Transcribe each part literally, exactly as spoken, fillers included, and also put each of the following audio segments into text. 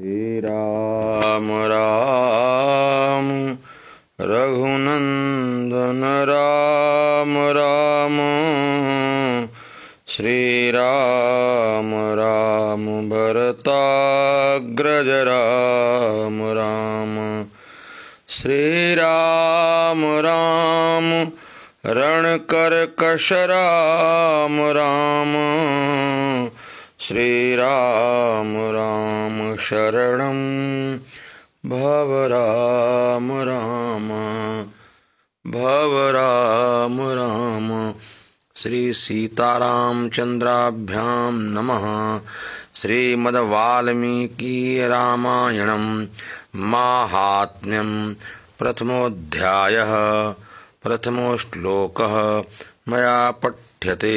श्री राम राम रघुनंदन राम राम। श्री राम राम भरताग्रज राम राम। श्री राम राम रणकरकश राम राम। श्री राम राम शरणं भव राम राम भव राम राम। श्री सीतारामचंद्राभ्यां नमः। श्रीमद्वाल्मीकि रामायणं माहात्म्यं प्रथमोऽध्यायः प्रथमो श्लोकः मया पठ्यते।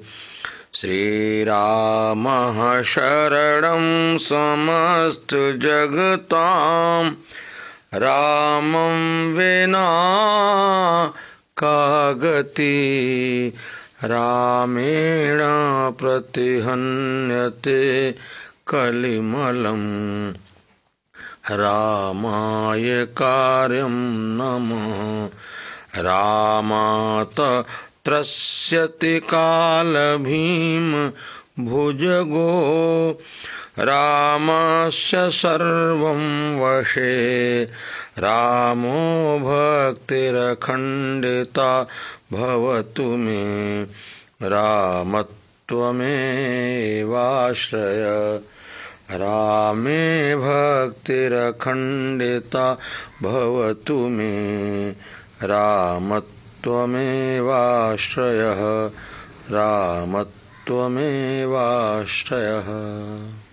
श्रीरामः शरणं समस्तजगतां रामं विना का गति। रामेण प्रतिहन्यते कलिमलं रामाय कार्यं नमः। रामात् त्रस्यति कालभीम भुजगो। रामस्य सर्वं वशे रामो भक्तिरखण्डिता भवतु मे। रामत्वमेवाश्रय रामे भक्तिरखण्डिता भवतु मे। रामत्वमेवाश्रयः रामत्वमेवाश्रयः।